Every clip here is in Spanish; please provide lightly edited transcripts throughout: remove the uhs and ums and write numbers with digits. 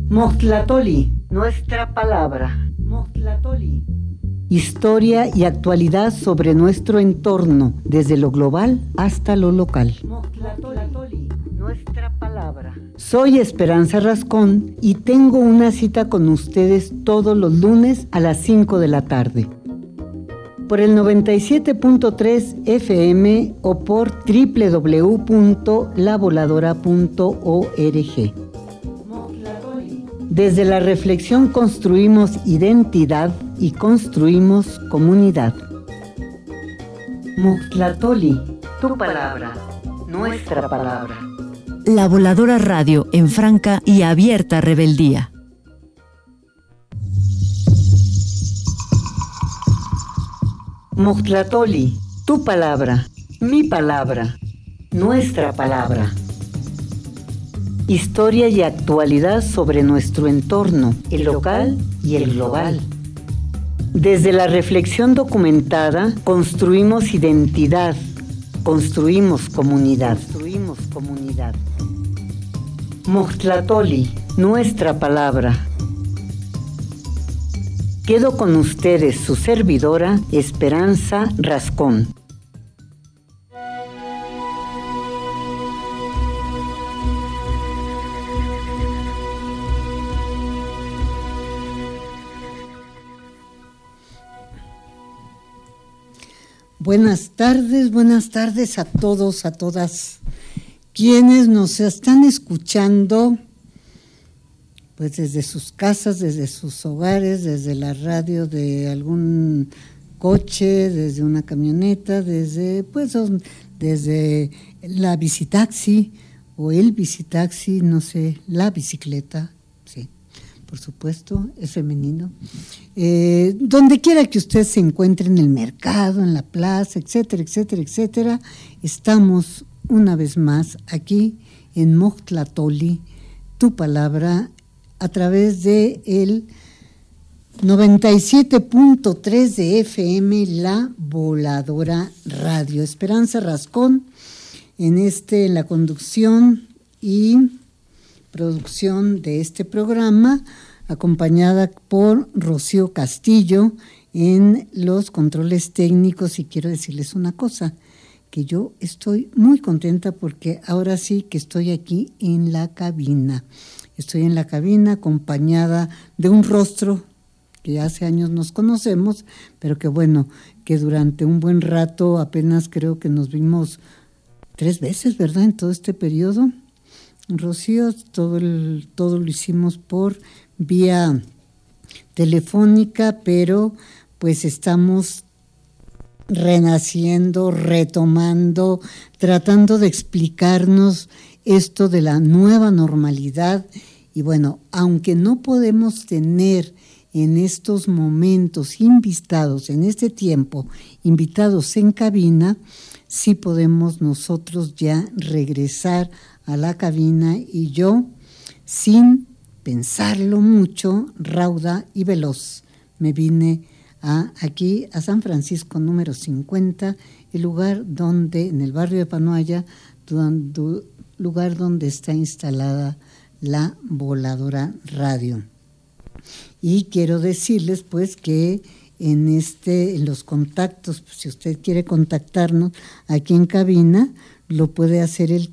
Mostlatoli, nuestra palabra. Mostlatoli. Historia y actualidad sobre nuestro entorno, desde lo global hasta lo local. Mostlatoli, nuestra palabra. Soy Esperanza Rascón y tengo una cita con ustedes todos los lunes a las 5 de la tarde. Por el 97.3 FM o por www.lavoladora.org. Desde la reflexión construimos identidad y construimos comunidad. Mostlatoli, tu palabra, nuestra palabra. La Voladora Radio en franca y abierta rebeldía. Mostlatoli, tu palabra, mi palabra, nuestra palabra. Historia y actualidad sobre nuestro entorno, el local y el global. Desde la reflexión documentada, construimos identidad, construimos comunidad. Mostlatoli, nuestra palabra. Quedo con ustedes, su servidora, Esperanza Rascón. Buenas tardes a todos, a todas quienes nos están escuchando, pues desde sus casas, desde sus hogares, desde la radio de algún coche, desde una camioneta, desde la bicitaxi o el bicitaxi, no sé, la bicicleta, sí, por supuesto, es femenino. Donde quiera que usted se encuentre, en el mercado, en la plaza, etcétera, etcétera, etcétera, estamos una vez más aquí en Mostlatoli, tu palabra, a través de el 97.3 de FM, La Voladora Radio. Esperanza Rascón en la conducción y producción de este programa, acompañada por Rocío Castillo en los controles técnicos. Y quiero decirles una cosa, que yo estoy muy contenta porque ahora sí que estoy aquí en la cabina. Estoy en la cabina acompañada de un rostro que hace años nos conocemos, pero que bueno, que durante un buen rato, apenas creo que nos vimos 3 veces, ¿verdad? En todo este periodo. Rocío, todo lo hicimos por vía telefónica, pero pues estamos renaciendo, retomando, tratando de explicarnos esto de la nueva normalidad. Y bueno, aunque no podemos tener en estos momentos invitados, en este tiempo, invitados en cabina, sí podemos nosotros ya regresar a la cabina y yo, sin pensarlo mucho, rauda y veloz, me vine aquí a San Francisco número 50, el lugar donde, en el barrio de Panoaya, lugar donde está instalada la Voladora Radio. Y quiero decirles pues que en los contactos, pues, si usted quiere contactarnos aquí en cabina, lo puede hacer el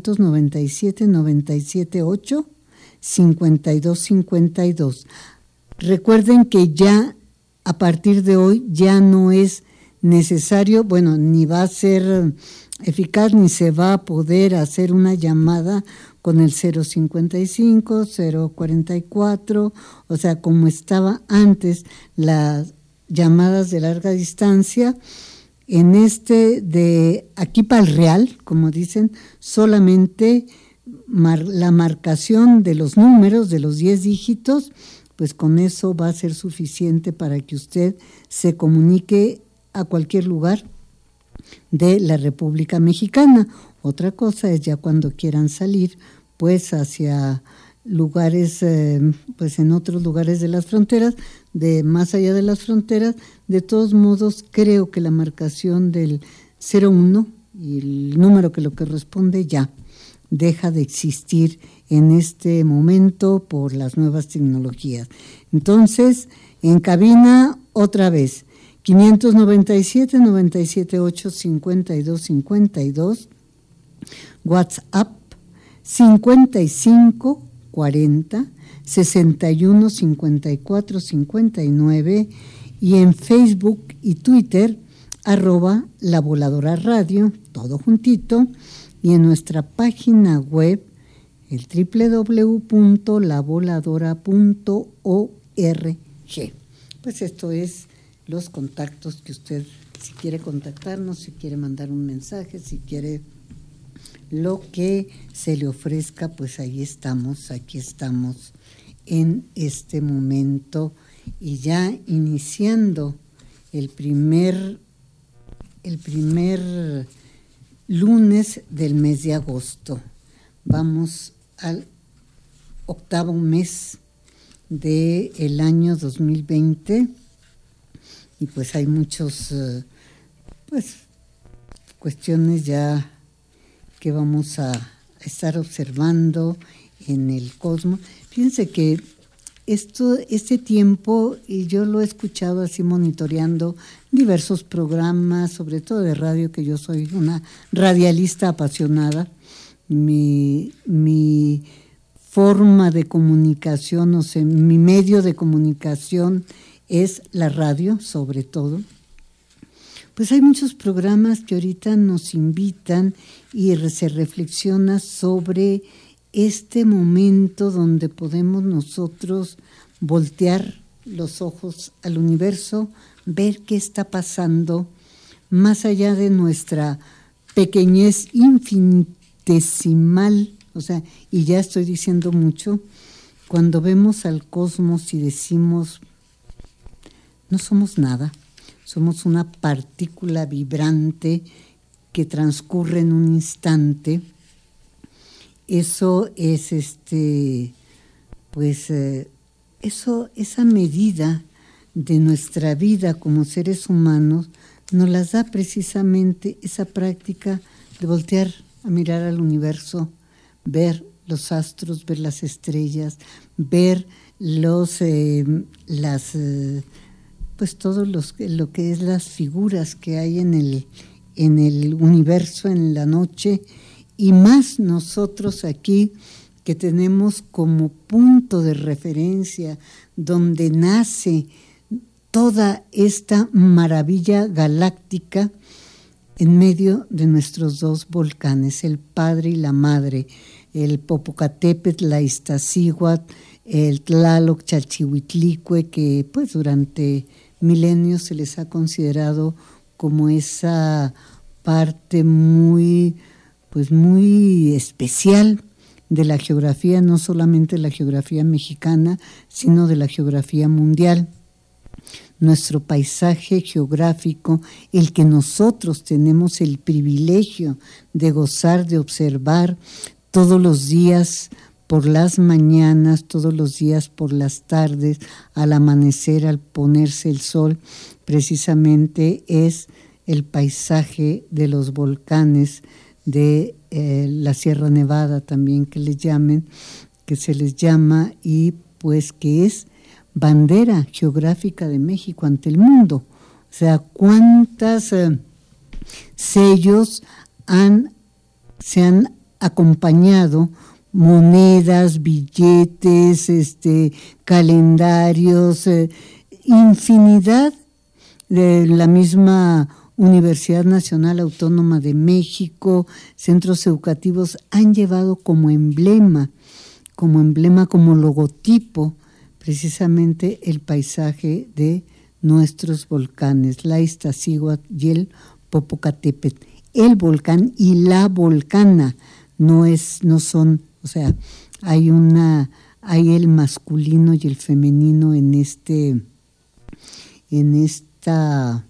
597-978-5252. Recuerden que ya a partir de hoy ya no es necesario, bueno, ni va a ser eficaz ni se va a poder hacer una llamada con el 055, 044, o sea, como estaba antes las llamadas de larga distancia. En de aquí para el real, como dicen, solamente la marcación de los números, de los 10 dígitos, pues con eso va a ser suficiente para que usted se comunique a cualquier lugar de la República Mexicana. Otra cosa es ya cuando quieran salir, pues hacia lugares, pues en otros lugares de las fronteras, más allá de las fronteras. De todos modos, creo que la marcación del 01 y el número que lo corresponde ya deja de existir en este momento por las nuevas tecnologías. Entonces, en cabina, otra vez, 597-978-5252, WhatsApp 5540-6154-59 y en Facebook y Twitter @La Voladora Radio, todo juntito, y en nuestra página web el www.lavoladora.org. Pues esto es los contactos que usted, si quiere contactarnos, si quiere mandar un mensaje, si quiere lo que se le ofrezca, pues ahí estamos, aquí estamos en este momento y ya iniciando el primer lunes del mes de agosto. Vamos al 8º mes del año 2020 y pues hay muchos cuestiones ya que vamos a estar observando en el cosmos. Fíjense que este tiempo, y yo lo he escuchado así monitoreando diversos programas, sobre todo de radio, que yo soy una radialista apasionada. Mi forma de comunicación, o sea, mi medio de comunicación es la radio, sobre todo. Pues hay muchos programas que ahorita nos invitan y se reflexiona sobre este momento donde podemos nosotros voltear los ojos al universo, ver qué está pasando más allá de nuestra pequeñez infinitesimal, o sea, y ya estoy diciendo mucho, cuando vemos al cosmos y decimos, no somos nada, somos una partícula vibrante que transcurre en un instante. Eso es esa medida de nuestra vida como seres humanos nos las da precisamente esa práctica de voltear a mirar al universo, ver los astros, ver las estrellas, ver todo lo que es las figuras que hay en el universo, en la noche, y más nosotros aquí que tenemos como punto de referencia donde nace toda esta maravilla galáctica en medio de nuestros dos volcanes, el Padre y la Madre, el Popocatépetl, la Iztaccíhuatl, el Tlaloc, Chalchihuitlicue, que pues durante milenios se les ha considerado como esa parte muy especial de la geografía, no solamente la geografía mexicana, sino de la geografía mundial. Nuestro paisaje geográfico, el que nosotros tenemos el privilegio de gozar, de observar todos los días por las mañanas, todos los días por las tardes, al amanecer, al ponerse el sol, precisamente es el paisaje de los volcanes de la Sierra Nevada también que se les llama, y pues que es bandera geográfica de México ante el mundo. O sea, cuántas sellos se han acompañado, monedas, billetes, calendarios, infinidad de la misma Universidad Nacional Autónoma de México, centros educativos han llevado como emblema, como logotipo, precisamente el paisaje de nuestros volcanes, la Iztaccíhuatl y el Popocatépetl. El volcán y la volcana no son, o sea, hay el masculino y el femenino en esta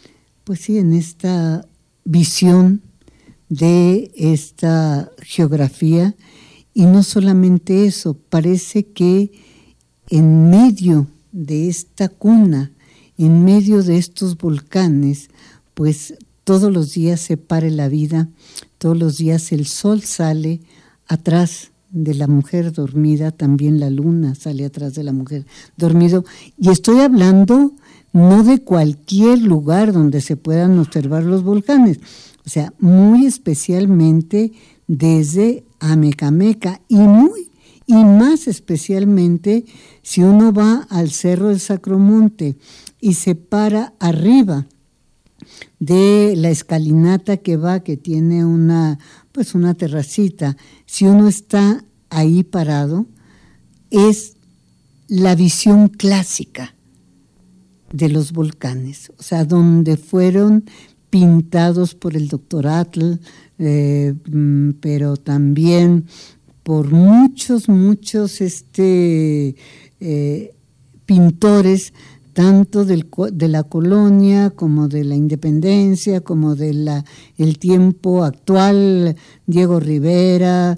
visión de esta geografía. Y no solamente eso, parece que en medio de esta cuna, en medio de estos volcanes, pues todos los días se pare la vida, todos los días el sol sale atrás de la mujer dormida, también la luna sale atrás de la mujer dormido. Y estoy hablando no de cualquier lugar donde se puedan observar los volcanes, o sea, muy especialmente desde Amecameca y más especialmente si uno va al Cerro del Sacromonte y se para arriba de la escalinata que tiene una terracita. Si uno está ahí parado, es la visión clásica de los volcanes, o sea, donde fueron pintados por el doctor Atl, pero también por muchos pintores, tanto de la colonia como de la independencia, como de el tiempo actual, Diego Rivera,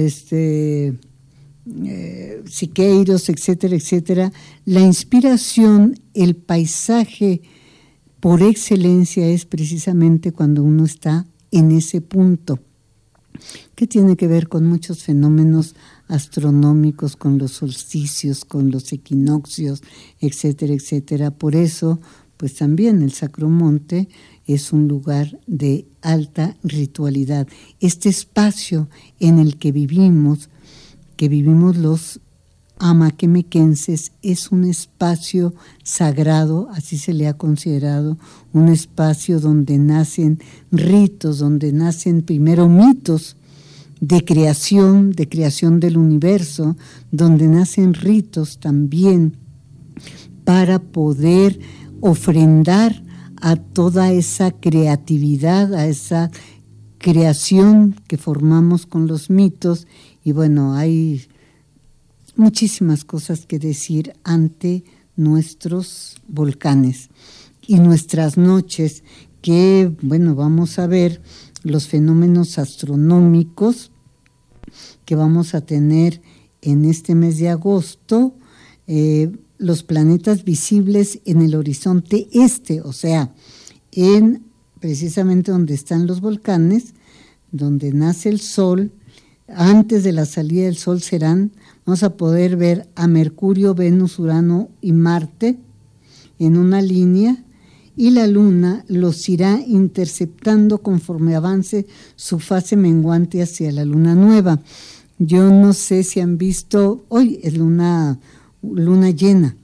Siqueiros, etcétera, etcétera. La inspiración, el paisaje por excelencia es precisamente cuando uno está en ese punto, que tiene que ver con muchos fenómenos astronómicos, con los solsticios, con los equinoccios, etcétera, etcétera. Por eso, pues también el Sacromonte es un lugar de alta ritualidad. Este espacio en el que vivimos los amaquemequenses, es un espacio sagrado, así se le ha considerado, un espacio donde nacen ritos, donde nacen primero mitos de creación del universo, donde nacen ritos también para poder ofrendar a toda esa creatividad, a esa creación que formamos con los mitos. Y bueno, hay muchísimas cosas que decir ante nuestros volcanes y nuestras noches, que bueno, vamos a ver los fenómenos astronómicos que vamos a tener en este mes de agosto, los planetas visibles en el horizonte este, o sea, precisamente donde están los volcanes, donde nace el Sol. Antes de la salida del Sol vamos a poder ver a Mercurio, Venus, Urano y Marte en una línea, y la Luna los irá interceptando conforme avance su fase menguante hacia la Luna nueva. Yo no sé si han visto, hoy es luna llena,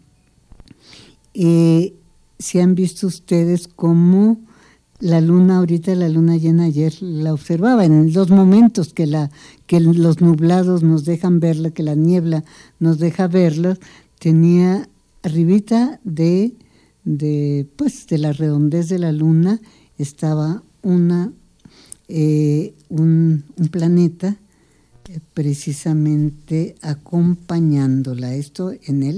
si han visto ustedes cómo la luna llena, ayer la observaba en los momentos que los nublados nos dejan verla, que la niebla nos deja verla, tenía arribita de la redondez de la luna estaba un planeta precisamente acompañándola. Esto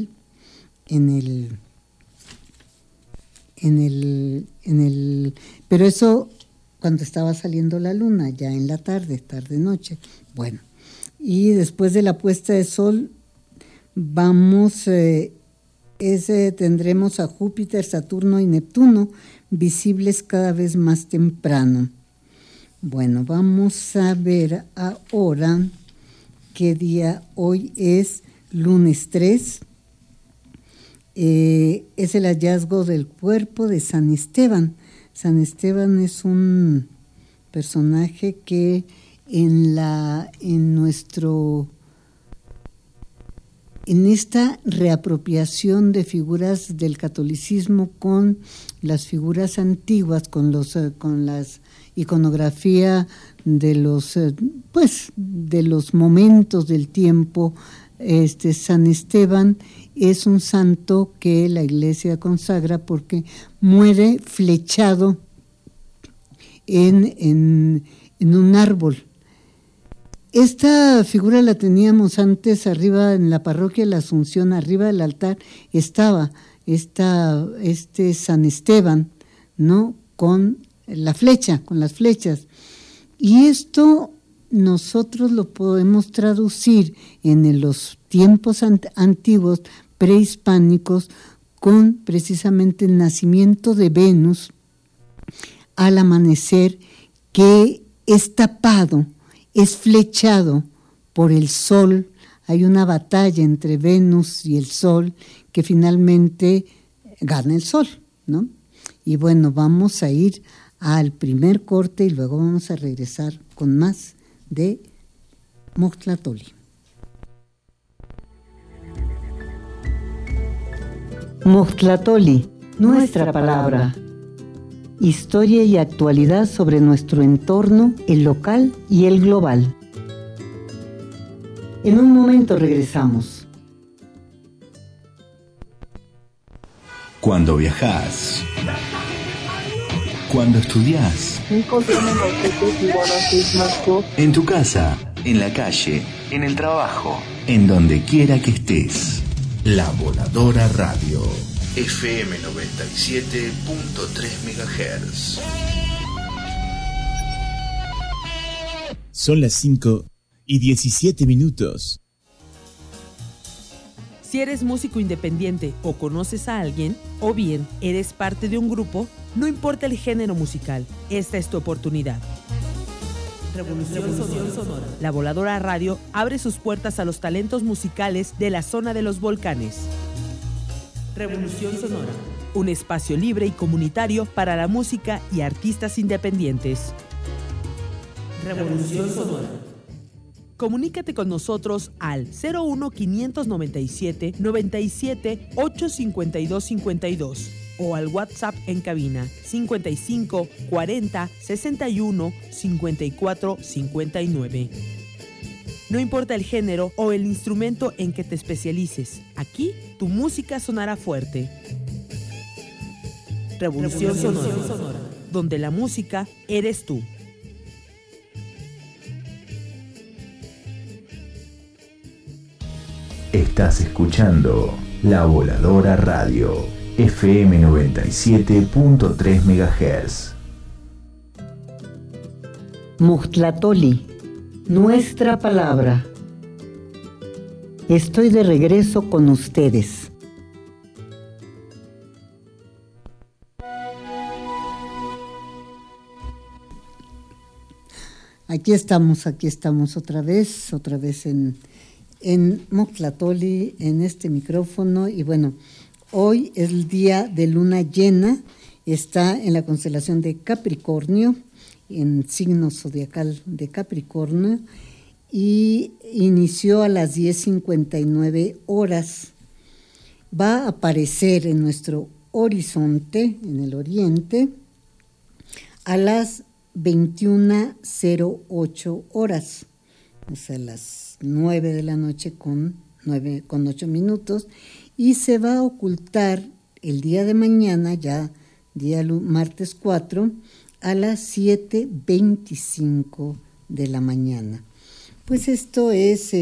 pero eso cuando estaba saliendo la luna, ya en la tarde noche. Bueno, y después de la puesta de sol tendremos a Júpiter, Saturno y Neptuno visibles cada vez más temprano. Bueno, vamos a ver ahora qué día hoy es, lunes 3. Es el hallazgo del cuerpo de San Esteban. San Esteban es un personaje que en esta reapropiación de figuras del catolicismo con las figuras antiguas, con las iconografía de los momentos del tiempo, San Esteban es un santo que la Iglesia consagra porque muere flechado en un árbol. Esta figura la teníamos antes arriba en la parroquia de la Asunción, arriba del altar estaba San Esteban, ¿no? Con las flechas. Y esto nosotros lo podemos traducir en los tiempos antiguos, prehispánicos, con precisamente el nacimiento de Venus al amanecer, que es tapado, es flechado por el Sol. Hay una batalla entre Venus y el Sol que finalmente gana el Sol, ¿no? Y bueno, vamos a ir al primer corte y luego vamos a regresar con más de Moxtlatoli. Moxtlatoli, nuestra palabra. Historia y actualidad sobre nuestro entorno, el local y el global. En un momento regresamos. Cuando viajás, cuando estudiás, en tu casa, en la calle, en el trabajo, en donde quiera que estés. La Voladora Radio, FM 97.3 MHz. Son las 5:17. Si eres músico independiente o conoces a alguien, o bien eres parte de un grupo, no importa el género musical, esta es tu oportunidad. Revolución Sonora. La Voladora Radio abre sus puertas a los talentos musicales de la zona de los volcanes. Revolución Sonora. Un espacio libre y comunitario para la música y artistas independientes. Revolución Sonora. Comunícate con nosotros al 01-597 97 852 52 o al WhatsApp en cabina 55 40 61 54 59. No importa el género o el instrumento en que te especialices, aquí tu música sonará fuerte. Revolución Sonora, donde la música eres tú. Estás escuchando La Voladora Radio, FM 97.3 MHz. Moxtlatoli, nuestra palabra. Estoy de regreso con ustedes. Aquí estamos otra vez en Moxtlatoli, en este micrófono. Y bueno, hoy es el día de luna llena, está en la constelación de Capricornio, en signo zodiacal de Capricornio, y inició a las 10:59 horas. Va a aparecer en nuestro horizonte, en el oriente, a las 21:08 horas, o sea, las 9 de la noche con 8 minutos, y se va a ocultar el día de mañana, ya día martes 4, a las 7:25 de la mañana. Pues esto es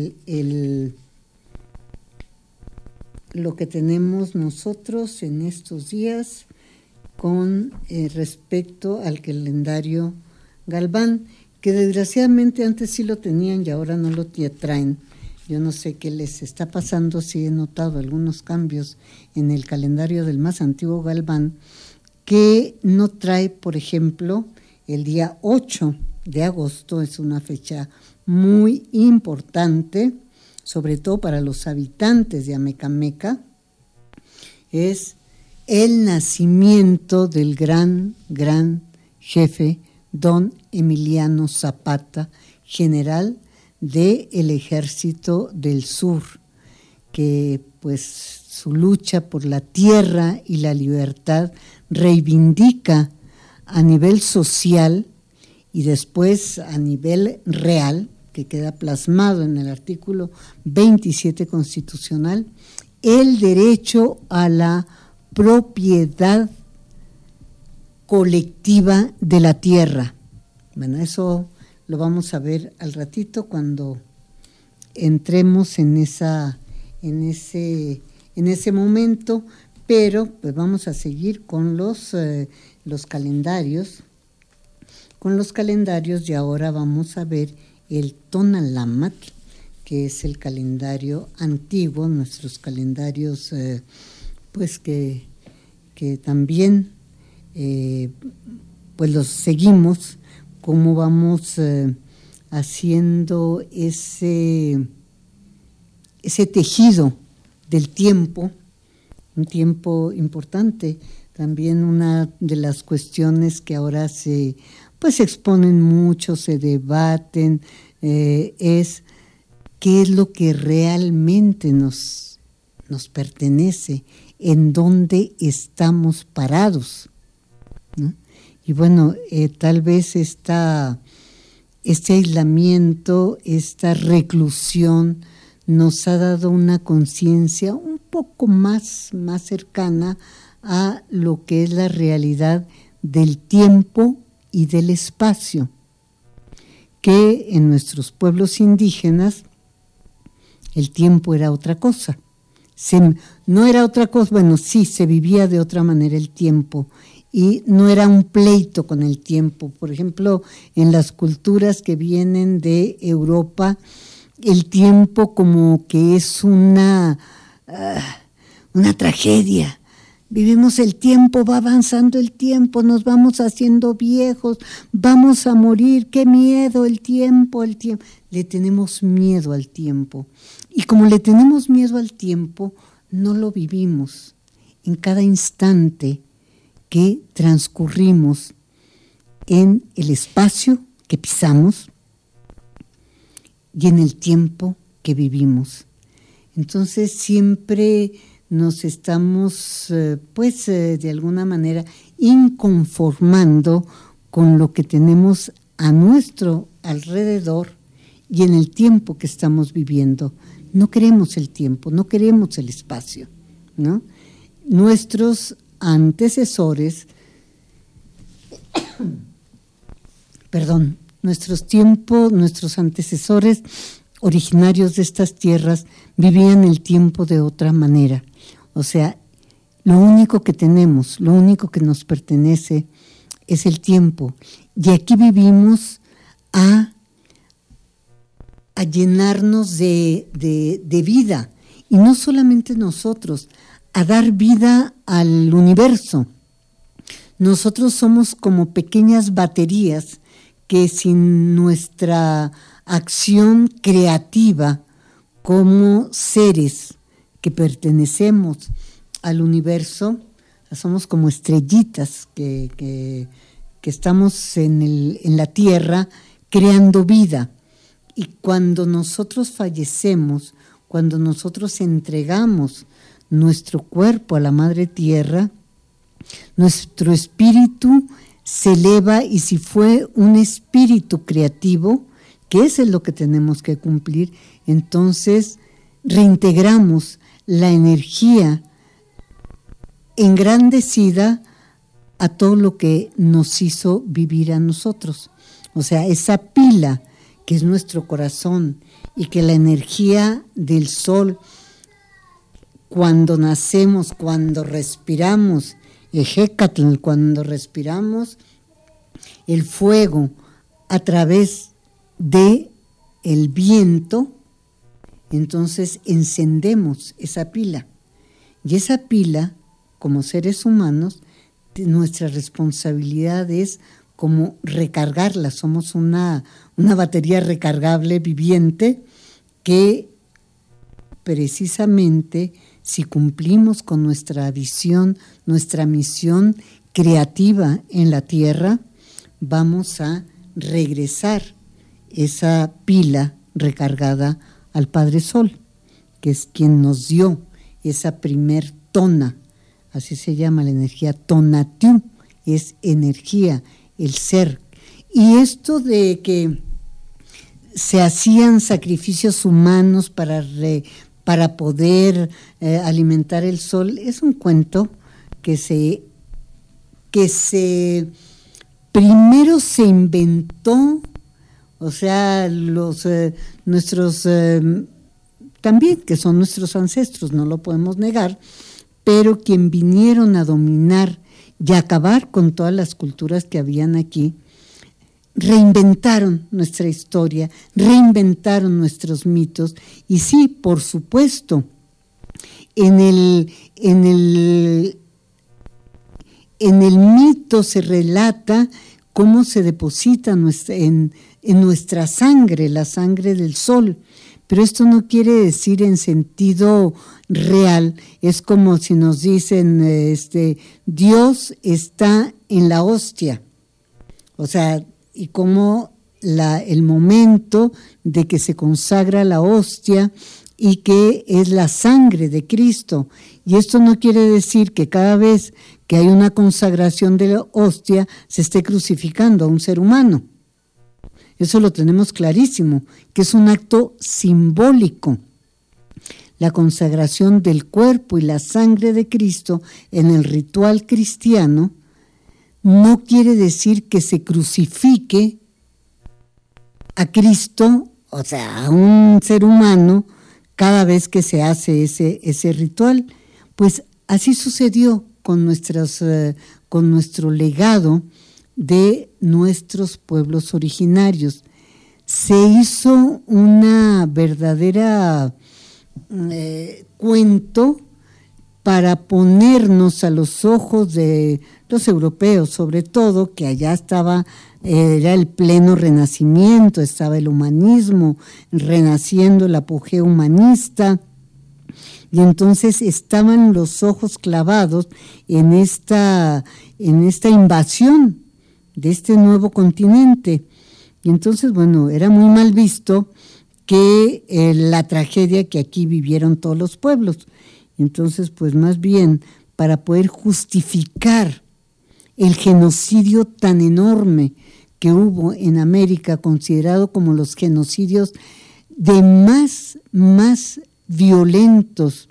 lo que tenemos nosotros en estos días con respecto al calendario Galván, que desgraciadamente antes sí lo tenían y ahora no lo traen. Yo no sé qué les está pasando, sí he notado algunos cambios en el calendario del más antiguo Galván, que no trae, por ejemplo, el día 8 de agosto, es una fecha muy importante, sobre todo para los habitantes de Amecameca, es el nacimiento del gran jefe don Emiliano Zapata, general del Ejército del Sur, que pues su lucha por la tierra y la libertad reivindica a nivel social y después a nivel real, que queda plasmado en el artículo 27 constitucional, el derecho a la propiedad colectiva de la tierra. Bueno, eso lo vamos a ver al ratito cuando entremos en ese momento, pero pues vamos a seguir con los calendarios. Con los calendarios, y ahora vamos a ver el Tonalámatl, que es el calendario antiguo, nuestros calendarios pues que también pues los seguimos, cómo vamos haciendo ese tejido del tiempo, un tiempo importante. También una de las cuestiones que ahora se exponen mucho, se debaten, es qué es lo que realmente nos pertenece, en dónde estamos parados, ¿no? Y bueno, tal vez este aislamiento, esta reclusión, nos ha dado una conciencia un poco más cercana a lo que es la realidad del tiempo y del espacio, que en nuestros pueblos indígenas el tiempo era otra cosa. No era otra cosa, bueno, sí, se vivía de otra manera el tiempo y no era un pleito con el tiempo. Por ejemplo, en las culturas que vienen de Europa, el tiempo como que es una tragedia. Vivimos el tiempo, va avanzando el tiempo, nos vamos haciendo viejos, vamos a morir, qué miedo el tiempo. Le tenemos miedo al tiempo. Y como le tenemos miedo al tiempo, no lo vivimos en cada instante que transcurrimos en el espacio que pisamos y en el tiempo que vivimos. Entonces siempre nos estamos, de alguna manera, inconformando con lo que tenemos a nuestro alrededor y en el tiempo que estamos viviendo. No queremos el tiempo, no queremos el espacio, ¿no? Nuestros antecesores, nuestros antecesores originarios de estas tierras vivían el tiempo de otra manera. O sea, lo único que tenemos, lo único que nos pertenece es el tiempo. Y aquí vivimos a llenarnos de vida. Y no solamente nosotros, a dar vida al universo. Nosotros somos como pequeñas baterías que sin nuestra acción creativa como seres que pertenecemos al universo, somos como estrellitas que estamos en la Tierra creando vida. Y cuando nosotros fallecemos, cuando nosotros entregamos nuestro cuerpo a la Madre Tierra, nuestro espíritu se eleva, y si fue un espíritu creativo, que eso es lo que tenemos que cumplir, entonces reintegramos la energía engrandecida a todo lo que nos hizo vivir a nosotros. O sea, esa pila que es nuestro corazón y que la energía del sol, cuando nacemos, cuando respiramos, Ejecatl, cuando respiramos el fuego a través de el viento, entonces encendemos esa pila. Y esa pila, como seres humanos, nuestra responsabilidad es como recargarla. Somos una batería recargable viviente que precisamente, si cumplimos con nuestra visión, nuestra misión creativa en la Tierra, vamos a regresar esa pila recargada al Padre Sol, que es quien nos dio esa primer tona, así se llama la energía, tonatiuh, es energía, el ser. Y esto de que se hacían sacrificios humanos para poder alimentar el sol, es un cuento que primero se inventó, o sea, nuestros también, que son nuestros ancestros, no lo podemos negar, pero quien vinieron a dominar y a acabar con todas las culturas que habían aquí, reinventaron nuestra historia, reinventaron nuestros mitos. Y sí, por supuesto, en el mito se relata cómo se deposita en nuestra sangre, la sangre del sol. Pero esto no quiere decir en sentido real. Es como si nos dicen, Dios está en la hostia. O sea, y como el momento de que se consagra la hostia y que es la sangre de Cristo. Y esto no quiere decir que cada vez que hay una consagración de la hostia se esté crucificando a un ser humano. Eso lo tenemos clarísimo, que es un acto simbólico. La consagración del cuerpo y la sangre de Cristo en el ritual cristiano no quiere decir que se crucifique a Cristo, o sea, a un ser humano, cada vez que se hace ese ritual. Pues así sucedió con nuestro legado de nuestros pueblos originarios. Se hizo una verdadera cuento para ponernos a los ojos de los europeos, sobre todo, que allá era el pleno renacimiento, estaba el humanismo renaciendo, el apogeo humanista, y entonces estaban los ojos clavados en esta invasión de este nuevo continente. Y entonces, bueno, era muy mal visto que la tragedia que aquí vivieron todos los pueblos. Entonces, pues más bien, para poder justificar el genocidio tan enorme que hubo en América, considerado como los genocidios de más violentos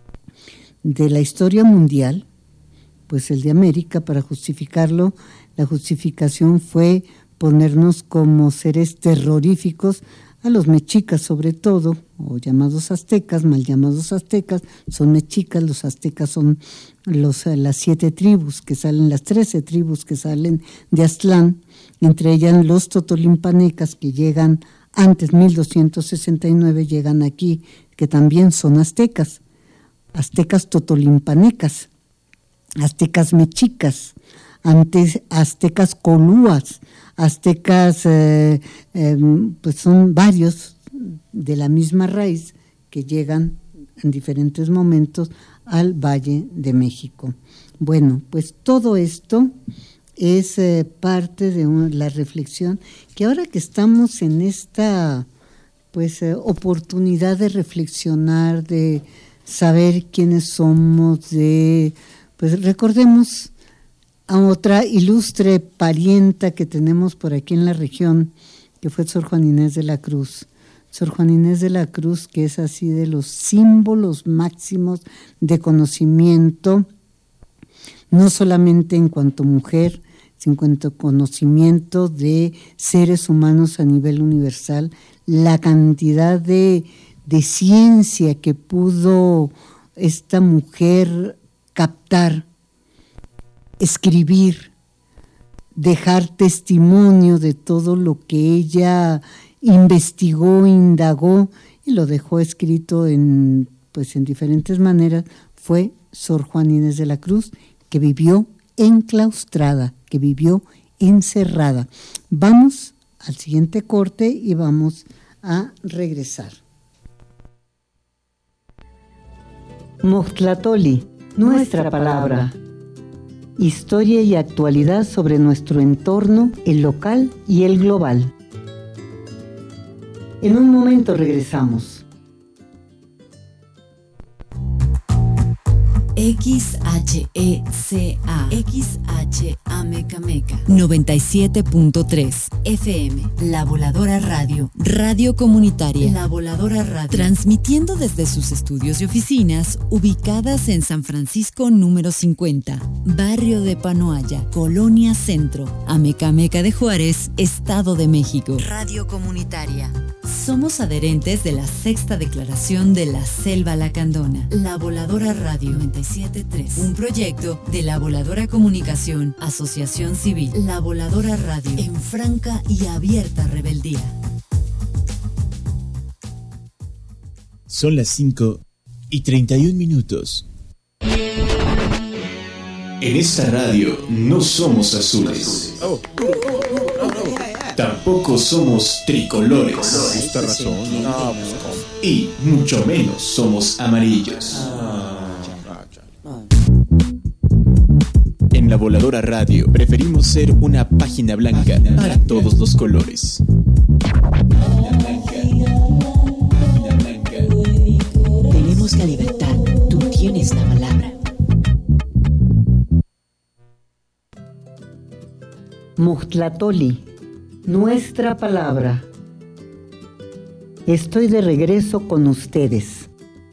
de la historia mundial, pues el de América, para justificarlo, la justificación fue ponernos como seres terroríficos a los mexicas sobre todo, o llamados aztecas, mal llamados aztecas, son mexicas, los aztecas son las 7 tribus que salen, las 13 tribus que salen de Aztlán, entre ellas los totolimpanecas que llegan antes, 1269, llegan aquí, que también son aztecas totolimpanecas, aztecas mexicas, antes aztecas colúas, aztecas, pues son varios de la misma raíz que llegan en diferentes momentos al Valle de México. Bueno, pues todo esto es parte de la reflexión que ahora que estamos en esta oportunidad de reflexionar, de saber quiénes somos, pues recordemos a otra ilustre parienta que tenemos por aquí en la región, que fue Sor Juana Inés de la Cruz. Sor Juana Inés de la Cruz, que es así de los símbolos máximos de conocimiento, no solamente en cuanto mujer, sino en cuanto conocimiento de seres humanos a nivel universal, la cantidad de ciencia que pudo esta mujer captar, escribir, dejar testimonio de todo lo que ella investigó, indagó y lo dejó escrito en diferentes maneras, fue Sor Juana Inés de la Cruz, que vivió enclaustrada, que vivió encerrada. Vamos al siguiente corte y vamos a regresar. Moxtlatoli, nuestra palabra. Historia y actualidad sobre nuestro entorno, el local y el global. En un momento regresamos. XHECA XHAMECAMECA 97.3 FM La Voladora Radio, radio comunitaria. La Voladora Radio, transmitiendo desde sus estudios y oficinas ubicadas en San Francisco número 50, barrio de Panoaya, Colonia Centro, Amecameca de Juárez, Estado de México. Radio comunitaria. Somos adherentes de la 6ª Declaración de la Selva Lacandona. La Voladora Radio 97.3, un proyecto de La Voladora Comunicación, Asociación Civil. La Voladora Radio, en franca y abierta rebeldía. Son las 5:31. En esta radio no somos azules. Tampoco somos tricolores. Justa razón. Y mucho menos somos amarillos. En La Voladora Radio preferimos ser una página blanca para todos los colores. Tenemos la libertad, tú tienes la palabra. Mojtlatoli, nuestra palabra. Estoy de regreso con ustedes.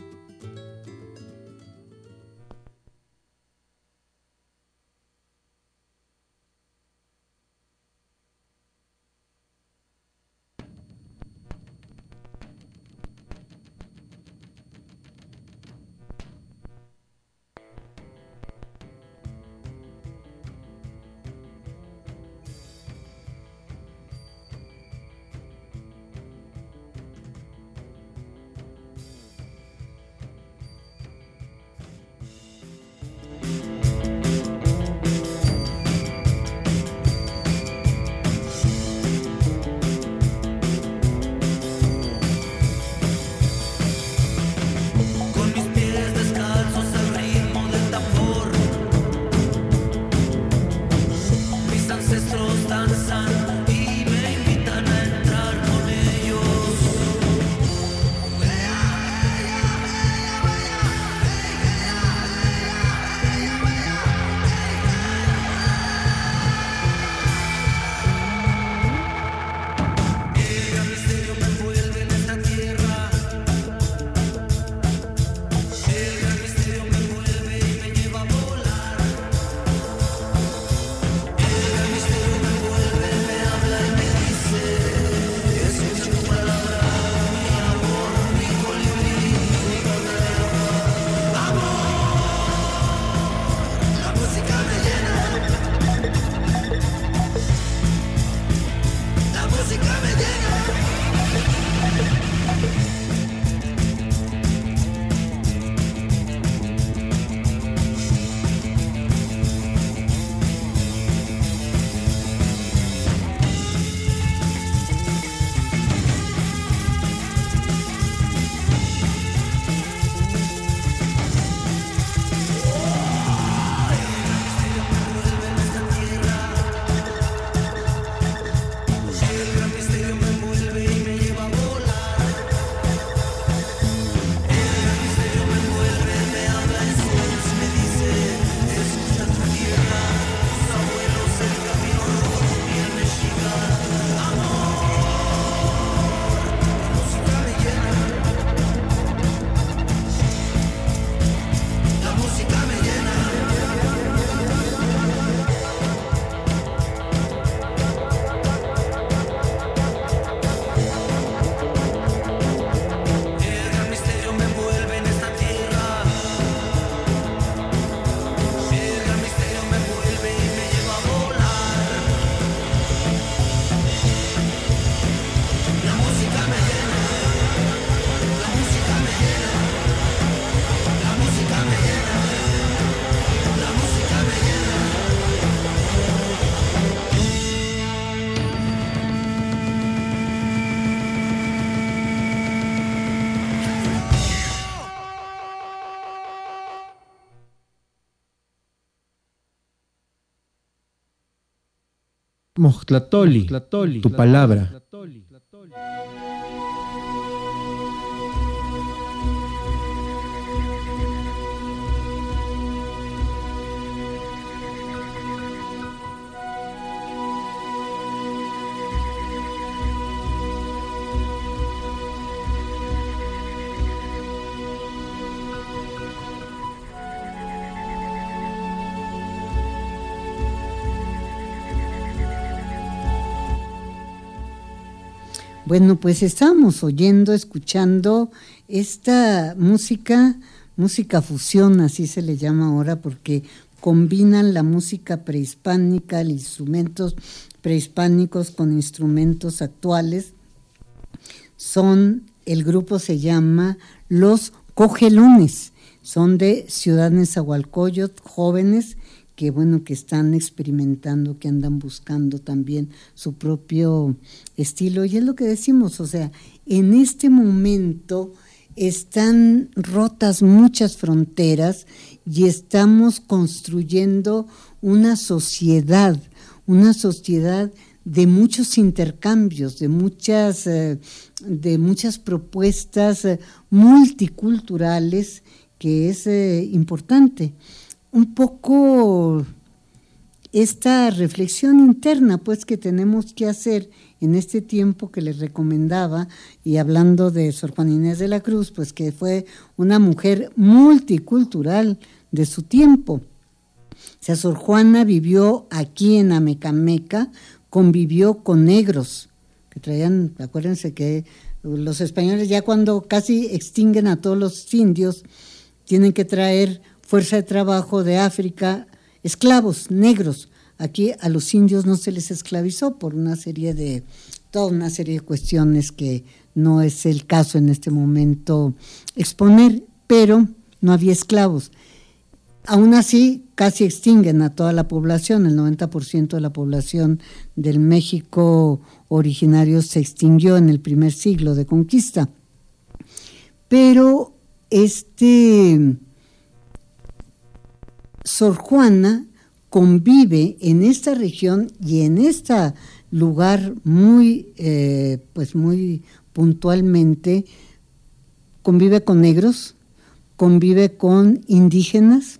Mojtlatoli, tu palabra. Bueno, pues estábamos escuchando esta música fusión, así se le llama ahora, porque combinan la música prehispánica, instrumentos prehispánicos con instrumentos actuales. El grupo se llama Los Cogelunes, son de Ciudad Nezahualcóyotl, jóvenes que bueno, que están experimentando, que andan buscando también su propio estilo. Y es lo que decimos, o sea, en este momento están rotas muchas fronteras y estamos construyendo una sociedad de muchos intercambios, de muchas propuestas multiculturales, que es importante. Un poco esta reflexión interna, pues, que tenemos que hacer en este tiempo que les recomendaba, y hablando de Sor Juana Inés de la Cruz, pues que fue una mujer multicultural de su tiempo. O sea, Sor Juana vivió aquí en Amecameca, convivió con negros, que traían, acuérdense que los españoles ya cuando casi extinguen a todos los indios, tienen que traer fuerza de trabajo de África, esclavos negros. Aquí a los indios no se les esclavizó por toda una serie de cuestiones que no es el caso en este momento exponer, pero no había esclavos. Aún así, casi extinguen a toda la población, el 90% de la población del México originario se extinguió en el primer siglo de conquista. Pero Sor Juana convive en esta región y en este lugar muy puntualmente, convive con negros, convive con indígenas,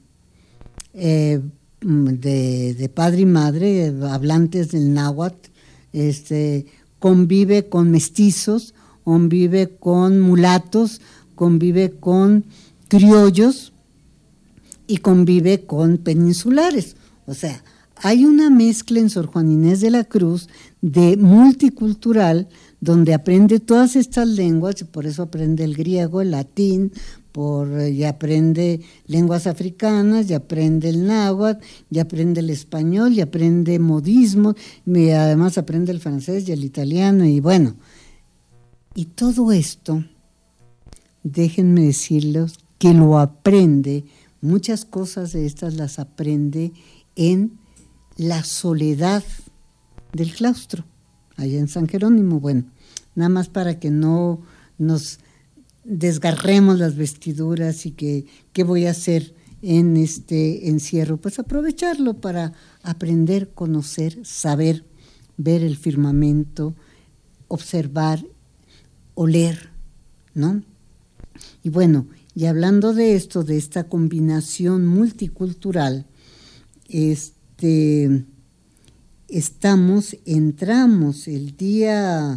de padre y madre, hablantes del náhuatl, convive con mestizos, convive con mulatos, convive con criollos y convive con peninsulares. O sea, hay una mezcla en Sor Juana Inés de la Cruz de multicultural, donde aprende todas estas lenguas, y por eso aprende el griego, el latín, y aprende lenguas africanas, y aprende el náhuatl, y aprende el español, y aprende modismo, y además aprende el francés y el italiano, y bueno. Y todo esto, déjenme decirles que lo aprende, muchas cosas de estas las aprende en la soledad del claustro, allá en San Jerónimo. Bueno, nada más para que no nos desgarremos las vestiduras y que qué voy a hacer en este encierro, pues aprovecharlo para aprender, conocer, saber, ver el firmamento, observar, oler, ¿no? Y bueno, y hablando de esto, de esta combinación multicultural, entramos el día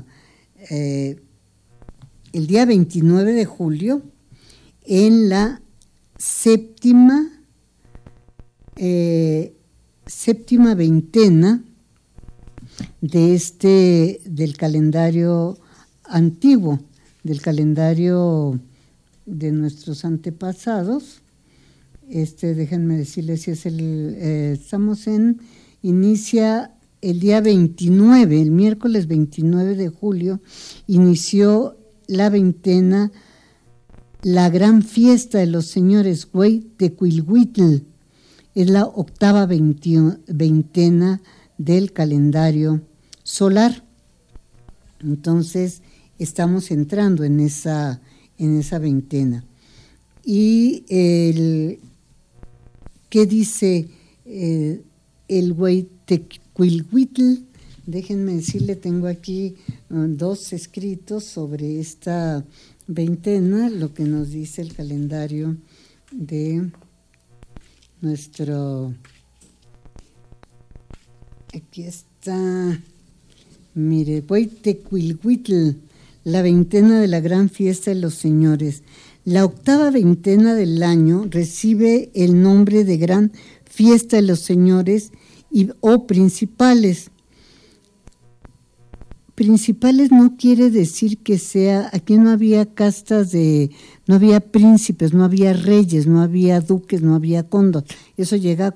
29 de julio en la séptima veintena del calendario antiguo, del calendario de nuestros antepasados. Déjenme decirles si es inicia el día 29, el miércoles 29 de julio, inició la veintena, la gran fiesta de los señores Hueytecuilhuitl. Es la octava veintena del calendario solar. Entonces, estamos entrando en esa veintena. Y ¿qué dice el Hueytecuilhuitl? Déjenme decirle, tengo aquí dos escritos sobre esta veintena, lo que nos dice el calendario de nuestro... Aquí está, mire, Hueytecuilhuitl, la veintena de la gran fiesta de los señores. La octava veintena del año recibe el nombre de gran fiesta de los señores o principales. Principales no quiere decir que sea, aquí no había castas no había príncipes, no había reyes, no había duques, no había cóndos. Eso llega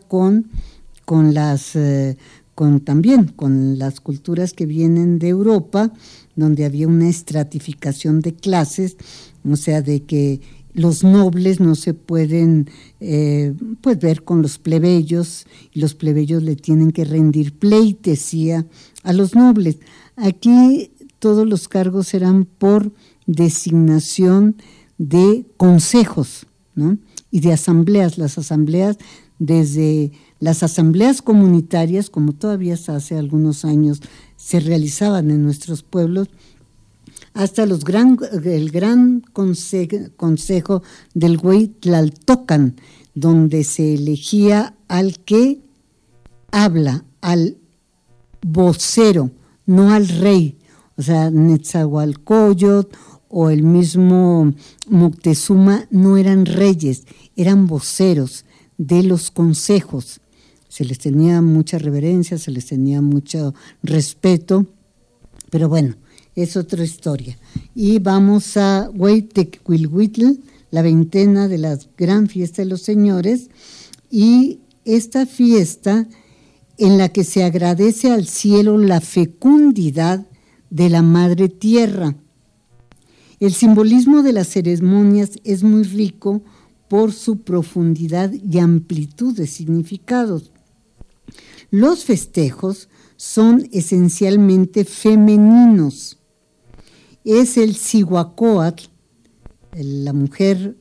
también con las culturas que vienen de Europa, donde había una estratificación de clases, o sea, de que los nobles no se pueden pues ver con los plebeyos, y los plebeyos le tienen que rendir pleitesía a los nobles. Aquí todos los cargos eran por designación de consejos, ¿no? Y de asambleas. Las asambleas, desde las asambleas comunitarias, como todavía hasta hace algunos años se realizaban en nuestros pueblos, hasta el gran consejo del Hueytlaltocan, donde se elegía al que habla, al vocero, no al rey. O sea, Netzahualcóyotl o el mismo Moctezuma no eran reyes, eran voceros de los consejos. Se les tenía mucha reverencia, se les tenía mucho respeto, pero bueno, es otra historia. Y vamos a Hueytecuilhuitl, la veintena de la gran fiesta de los señores, y esta fiesta en la que se agradece al cielo la fecundidad de la madre tierra. El simbolismo de las ceremonias es muy rico por su profundidad y amplitud de significados. Los festejos son esencialmente femeninos. Es el Cihuacóatl, la mujer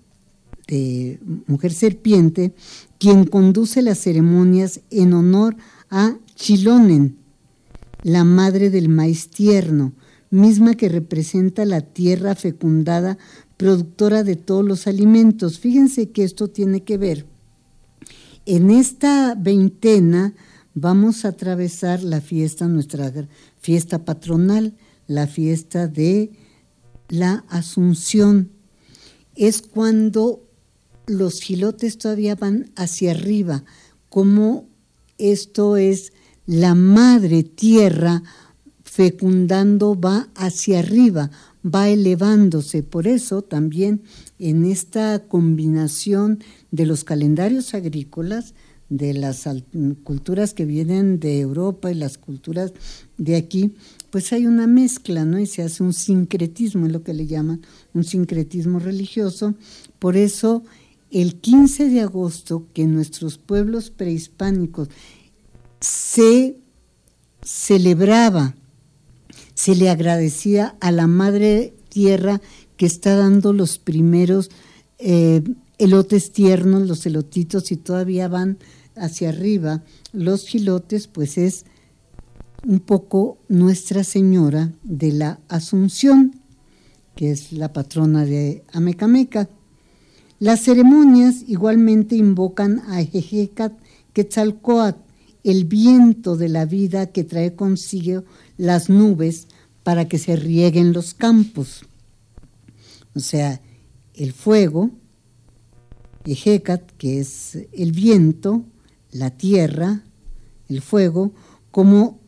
serpiente, quien conduce las ceremonias en honor a Chilonen, la madre del maíz tierno, misma que representa la tierra fecundada, productora de todos los alimentos. Fíjense que esto tiene que ver. En esta veintena vamos a atravesar la fiesta, nuestra fiesta patronal, la fiesta de la Asunción. Es cuando los jilotes todavía van hacia arriba, como esto es la madre tierra fecundando, va hacia arriba, va elevándose. Por eso también en esta combinación de los calendarios agrícolas, de las culturas que vienen de Europa y las culturas de aquí, pues hay una mezcla, ¿no? Y se hace un sincretismo, es lo que le llaman un sincretismo religioso. Por eso el 15 de agosto, que en nuestros pueblos prehispánicos se celebraba, se le agradecía a la madre tierra que está dando los primeros elotes tiernos, los elotitos, y todavía van hacia arriba los jilotes, pues es un poco Nuestra Señora de la Asunción, que es la patrona de Amecameca. Las ceremonias igualmente invocan a Ejecatl Quetzalcóatl, el viento de la vida que trae consigo las nubes para que se rieguen los campos. O sea, el fuego, Ejecatl, que es el viento, la tierra, el fuego, como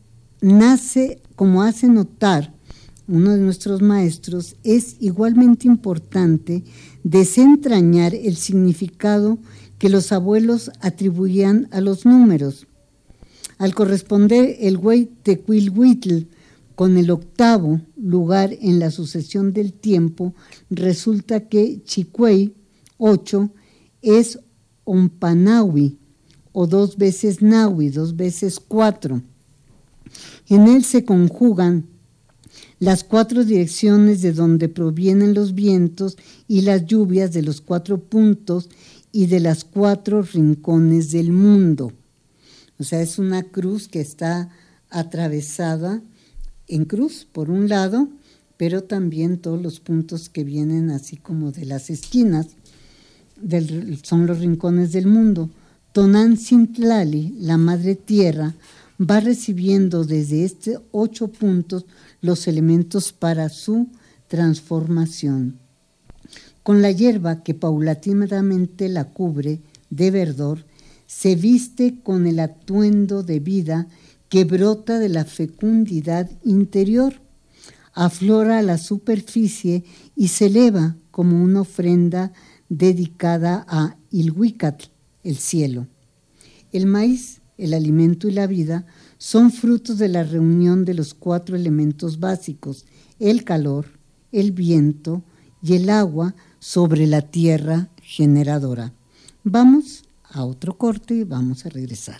hace notar uno de nuestros maestros, es igualmente importante desentrañar el significado que los abuelos atribuían a los números. Al corresponder el Hueytecuilhuitl con el 8º lugar en la sucesión del tiempo, resulta que Chicuey, 8, es Ompanahui, o 2 veces Nahui, 2 veces 4. En él se conjugan las 4 direcciones de donde provienen los vientos y las lluvias de los 4 puntos y de las 4 rincones del mundo. O sea, es una cruz que está atravesada en cruz por un lado, pero también todos los puntos que vienen así como de las esquinas son los rincones del mundo. Tonancintlali, la madre tierra, va recibiendo desde estos 8 puntos los elementos para su transformación. Con la hierba que paulatinamente la cubre de verdor, se viste con el atuendo de vida que brota de la fecundidad interior, aflora a la superficie y se eleva como una ofrenda dedicada a Ilhuicatl, el cielo. El maíz, el alimento y la vida son frutos de la reunión de los 4 elementos básicos: el calor, el viento y el agua sobre la tierra generadora. Vamos a otro corte y vamos a regresar.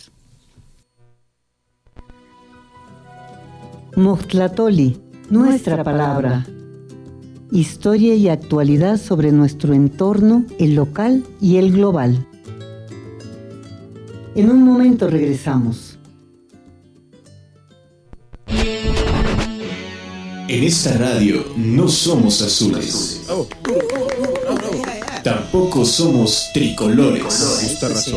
Mojtlatoli, nuestra palabra. Historia y actualidad sobre nuestro entorno, el local y el global. En un momento regresamos. En esta radio no somos azules. Tampoco somos tricolores.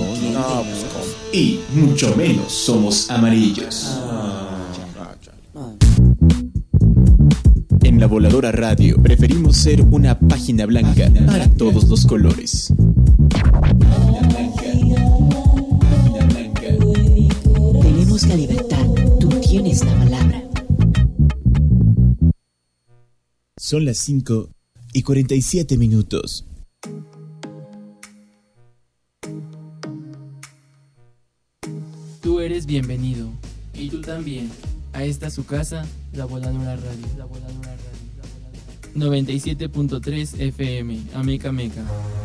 Y mucho menos somos amarillos. En La Voladora Radio preferimos ser una página blanca para todos los colores. Tenemos la libertad, tú tienes la palabra. Son las 5:47. Tú eres bienvenido, y tú también, a esta su casa, La Voladora Radio. 97.3 FM, Ameca Meca.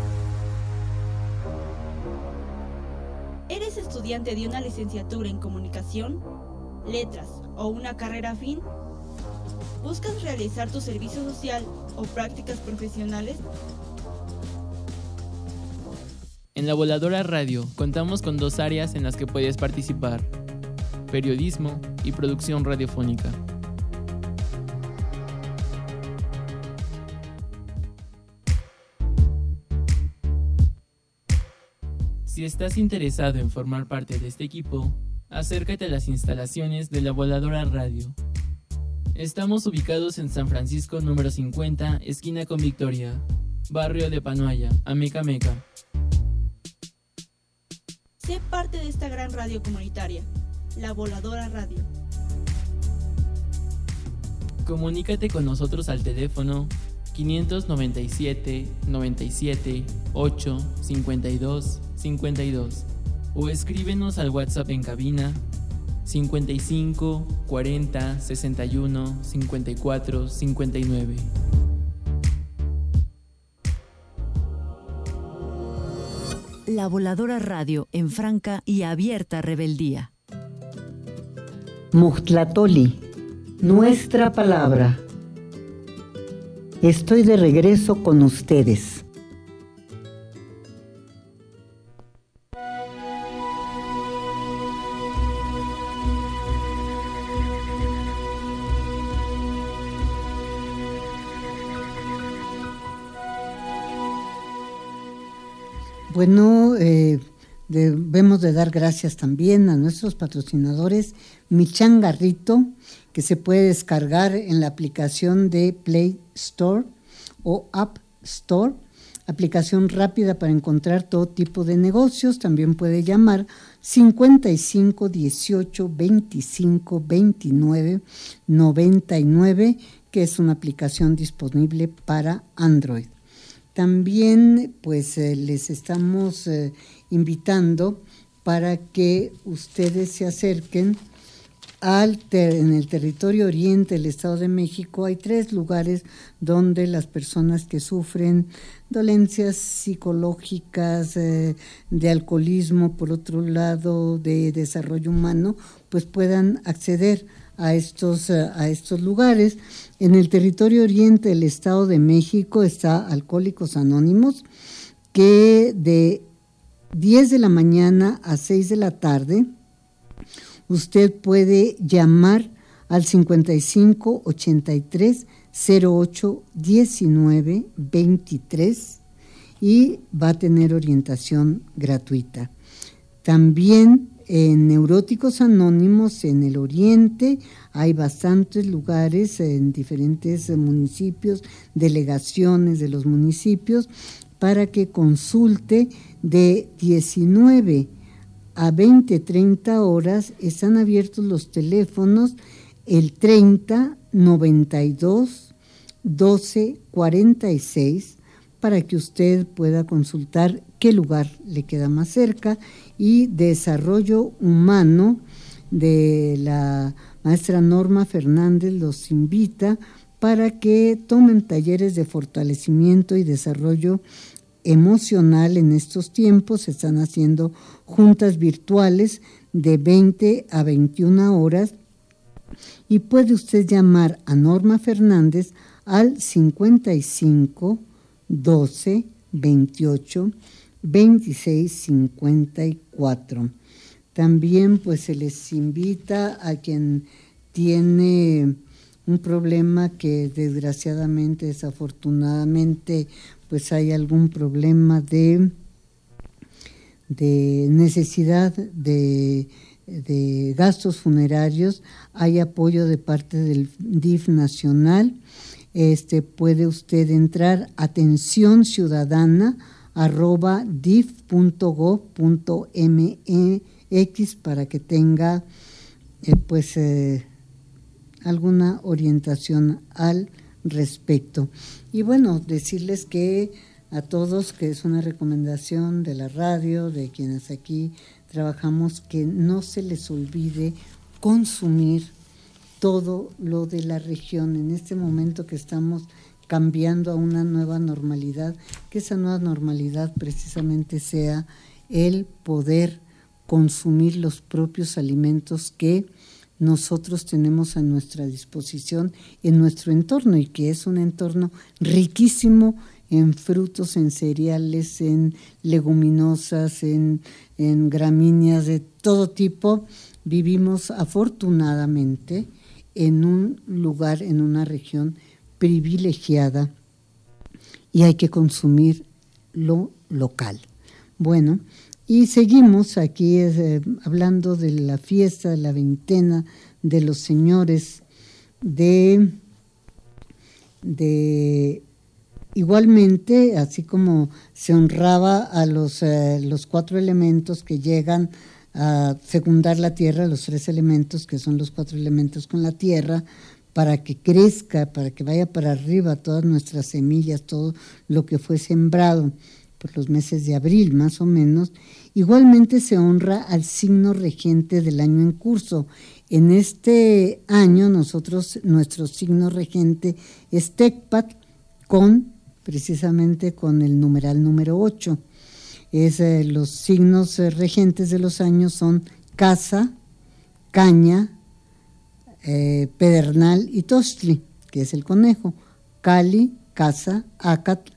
¿Eres estudiante de una licenciatura en comunicación, letras o una carrera afín? ¿Buscas realizar tu servicio social o prácticas profesionales? En La Voladora Radio contamos con 2 áreas en las que puedes participar: periodismo y producción radiofónica. Si estás interesado en formar parte de este equipo, acércate a las instalaciones de La Voladora Radio. Estamos ubicados en San Francisco número 50, esquina con Victoria, barrio de Panoaya, Ameca Meca. Sé parte de esta gran radio comunitaria, La Voladora Radio. Comunícate con nosotros al teléfono 597 97 8 52 52 o escríbenos al WhatsApp en cabina 55 40 61 54 59. La Voladora Radio en franca y abierta rebeldía. Mojtlatoli, nuestra palabra. Estoy de regreso con ustedes. Bueno, debemos de dar gracias también a nuestros patrocinadores, Mi Changarrito, que se puede descargar en la aplicación de Play Store o App Store, aplicación rápida para encontrar todo tipo de negocios. También puede llamar 55 18 25 29 99, que es una aplicación disponible para Android. También pues les estamos invitando para que ustedes se acerquen en el territorio oriente del Estado de México. Hay 3 lugares donde las personas que sufren dolencias psicológicas, de alcoholismo, por otro lado de desarrollo humano, pues puedan acceder a estos lugares. En el territorio oriente del Estado de México está Alcohólicos Anónimos, que de 10 de la mañana a 6 de la tarde usted puede llamar al 55 83 08 19 23 y va a tener orientación gratuita. También en Neuróticos Anónimos en el oriente hay bastantes lugares en diferentes municipios, delegaciones de los municipios, para que consulte de 19 a 20-30 horas. Están abiertos los teléfonos el 30 92 12 46 para que usted pueda consultar qué lugar le queda más cerca. Y Desarrollo Humano de la maestra Norma Fernández los invita para que tomen talleres de fortalecimiento y desarrollo emocional. En estos tiempos se están haciendo juntas virtuales de 20 a 21 horas y puede usted llamar a Norma Fernández al 55 12 28 26 54. También pues se les invita a quien tiene un problema que desgraciadamente, desafortunadamente, pues hay algún problema de necesidad de gastos funerarios. Hay apoyo de parte del DIF nacional. Puede usted entrar atención.ciudadana@dif.gov.mx para que tenga alguna orientación al respecto. Y bueno, decirles que a todos, que es una recomendación de la radio, de quienes aquí trabajamos, que no se les olvide consumir todo lo de la región en este momento que estamos cambiando a una nueva normalidad, que esa nueva normalidad precisamente sea el poder consumir los propios alimentos que nosotros tenemos a nuestra disposición en nuestro entorno, y que es un entorno riquísimo en frutos, en cereales, en leguminosas, en gramíneas de todo tipo. Vivimos afortunadamente en un lugar, en una región privilegiada, y hay que consumir lo local. Bueno, y seguimos aquí hablando de la fiesta de la veintena de los señores igualmente, así como se honraba a los 4 elementos que llegan a fecundar la tierra, los 3 elementos que son los 4 elementos con la tierra, para que crezca, para que vaya para arriba todas nuestras semillas, todo lo que fue sembrado por los meses de abril más o menos. Igualmente se honra al signo regente del año en curso. En este año nuestro signo regente es Tecpat, precisamente con el numeral número 8. Los signos regentes de los años son Casa, Caña, Pedernal y Tostli, que es el conejo. Cali, Casa, Acatl,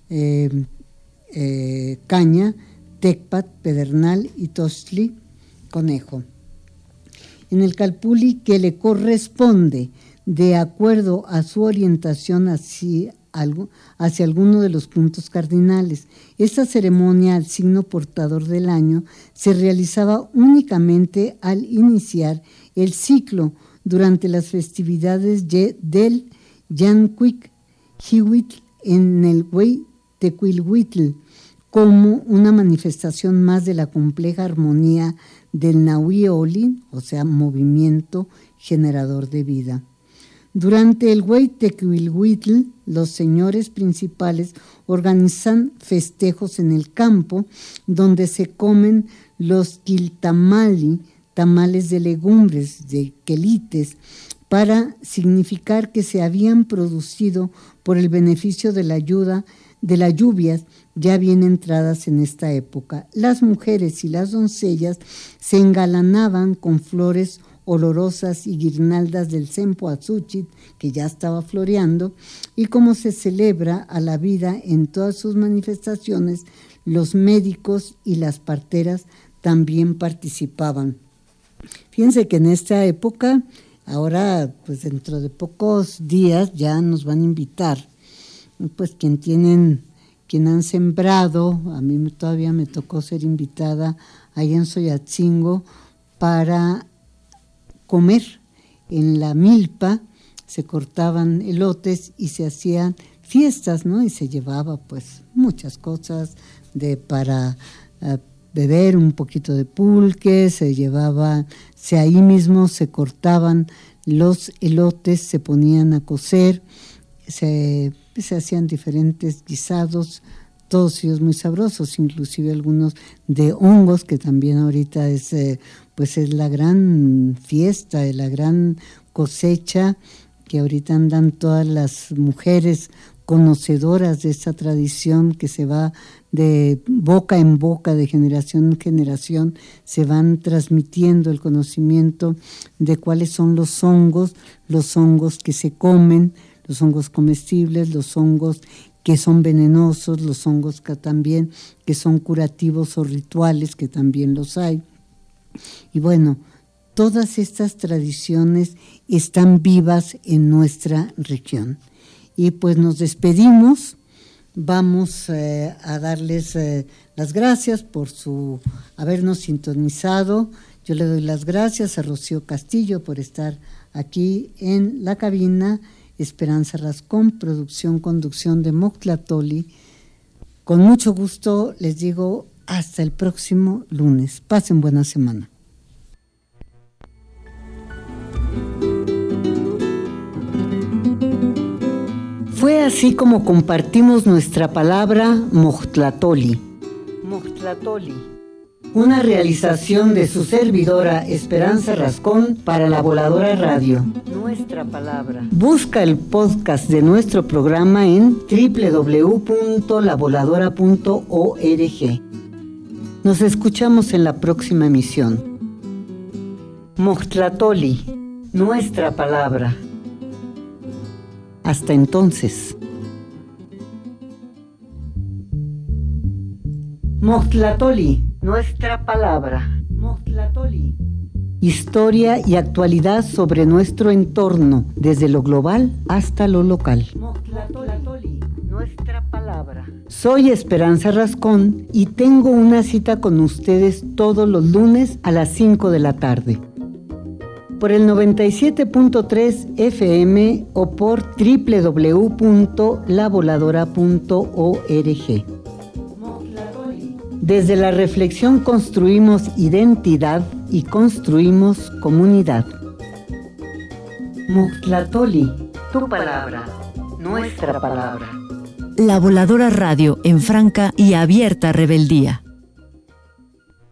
Caña, Tecpat, Pedernal y Tostli, conejo. En el calpulli que le corresponde, de acuerdo a su orientación hacia alguno de los puntos cardinales. Esta ceremonia al signo portador del año se realizaba únicamente al iniciar el ciclo durante las festividades del Yancuic Hihuitl en el Huey Tecuilhuitl, como una manifestación más de la compleja armonía del Nahui Olin, o sea, movimiento generador de vida. Durante el Huey Tecuilhuitl, los señores principales organizan festejos en el campo, donde se comen los quiltamali, tamales de legumbres, de quelites, para significar que se habían producido por el beneficio de las lluvias ya bien entradas en esta época. Las mujeres y las doncellas se engalanaban con flores olorosas y guirnaldas del cempasúchil, que ya estaba floreando, y como se celebra a la vida en todas sus manifestaciones, los médicos y las parteras también participaban. Fíjense que en esta época, ahora pues dentro de pocos días ya nos van a invitar, pues quien han sembrado. A mí todavía me tocó ser invitada allá en Soyatzingo para comer en la milpa. Se cortaban elotes y se hacían fiestas, ¿no? Y se llevaba pues muchas cosas para beber, un poquito de pulque, ahí mismo se cortaban los elotes, se ponían a cocer, se hacían diferentes guisados, todos ellos muy sabrosos, inclusive algunos de hongos, que también ahorita es la gran fiesta, la gran cosecha, que ahorita andan todas las mujeres conocedoras de esta tradición que se va de boca en boca, de generación en generación, se van transmitiendo el conocimiento de cuáles son los hongos que se comen, los hongos comestibles, los hongos que son venenosos, los hongos que también que son curativos o rituales, que también los hay. Y bueno, todas estas tradiciones están vivas en nuestra región. Y pues nos despedimos, vamos a darles las gracias por habernos sintonizado. Yo le doy las gracias a Rocío Castillo por estar aquí en la cabina, Esperanza Rascón, producción, conducción de Moctlatoli. Con mucho gusto les digo hasta el próximo lunes. Pasen buena semana. Fue así como compartimos nuestra palabra Moctlatoli. Moctlatoli, una realización de su servidora Esperanza Rascón para La Voladora Radio. Nuestra palabra. Busca el podcast de nuestro programa en www.lavoladora.org. Nos escuchamos en la próxima emisión. Moctlatoli, nuestra palabra. Hasta entonces. Moctlatoli, nuestra palabra. Moctlatoli. Historia y actualidad sobre nuestro entorno, desde lo global hasta lo local. Moctlatoli, nuestra palabra. Soy Esperanza Rascón y tengo una cita con ustedes todos los lunes a las 5 de la tarde. Por el 97.3 FM o por www.lavoladora.org. Desde la reflexión construimos identidad y construimos comunidad. Moctlatoli, tu palabra, nuestra palabra. La Voladora Radio en franca y abierta rebeldía.